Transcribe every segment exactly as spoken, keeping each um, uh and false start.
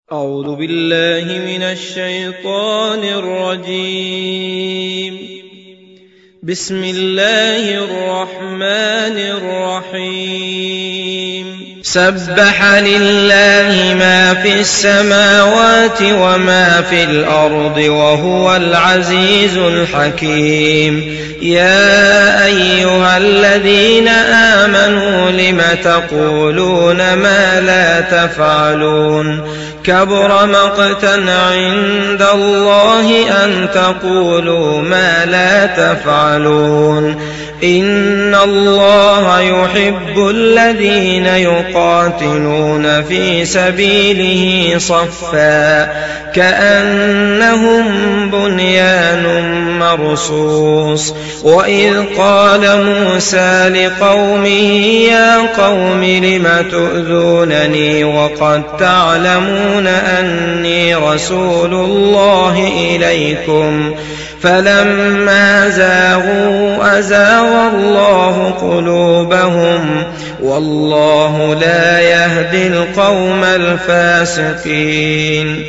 أعوذ بالله من الشيطان الرجيم. بسم الله الرحمن الرحيم. سبح لله ما في السماوات وما في الأرض وهو العزيز الحكيم. يا أيها الذين آمنوا لم تقولون ما لا تفعلون كبر مقتا عند الله أن تقولوا ما لا تفعلون. إن الله يحب الذين يقاتلون في سبيله صفا كأنهم بنيان مرصوص. وإذ قال موسى لقومه يا قوم لم تؤذونني وقد تعلمون أني رسول الله إليكم فلما زاغوا أزاغ الله قلوبهم والله لا يهدي القوم الفاسقين.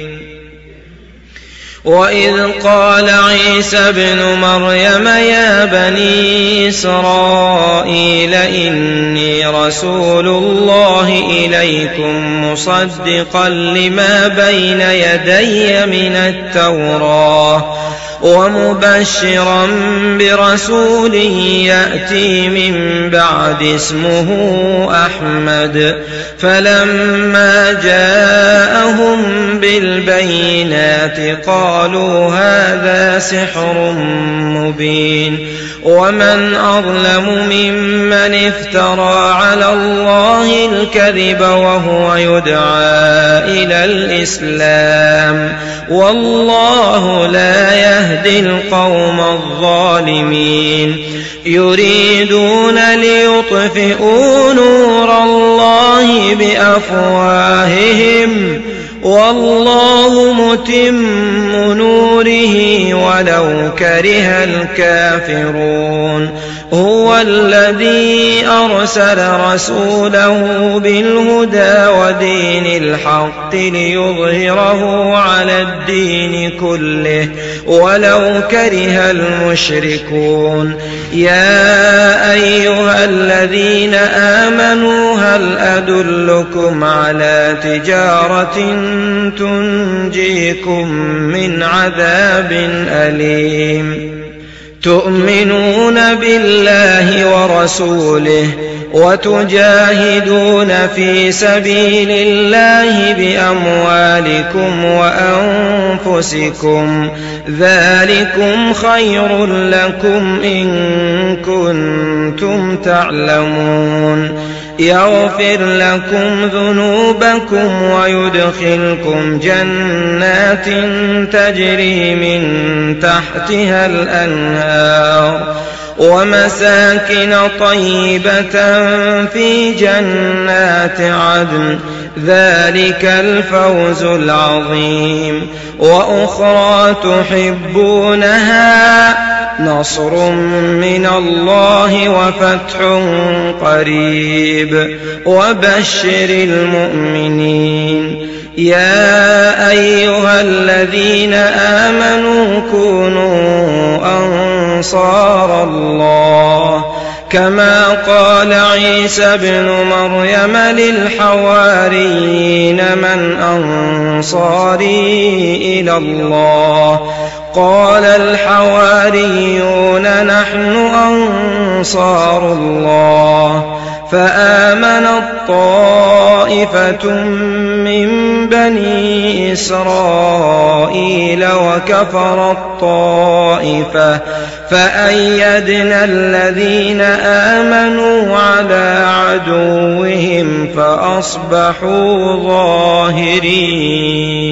وإذ قال عيسى ابن مريم يا بني إسرائيل إني رسول الله إليكم مصدقا لما بين يدي من التوراة ومبشرا برسول يأتي من بعد اسمه أحمد. فلما جاءهم بالبينات قالوا هذا سحر مبين. ومن أظلم ممن افترى على الله الكذب وهو يدعى إلى الإسلام والله لا يهدي القوم الظالمين. يريدون ليطفئوا نور الله بأفواههم والله متم نوره ولو كره الكافرون. هو الذي أرسل رسوله بالهدى ودين الحق ليظهره على الدين كله ولو كره المشركون. يا أيها الذين آمنوا هل أدلكم على تجارة تنجيكم من عذاب أليم. تؤمنون بالله ورسوله وتجاهدون في سبيل الله بأموالكم وأنفسكم ذلكم خير لكم إن كنتم تعلمون. يغفر لكم ذنوبكم ويدخلكم جنات تجري من تحتها الأنهار ومساكن طيبة في جنات عدن ذلك الفوز العظيم. وأخرى تحبونها نصر من الله وفتح قريب وبشر المؤمنين. يا أيها الذين آمنوا كونوا أنصار الله كما قال عيسى ابن مريم للحواريين من أنصاري إلى الله قال الحواريون نحن أنصار الله. فآمنت طائفة من بني إسرائيل وكفرت طائفة فأيدنا الذين آمنوا على عدوهم فأصبحوا ظاهرين.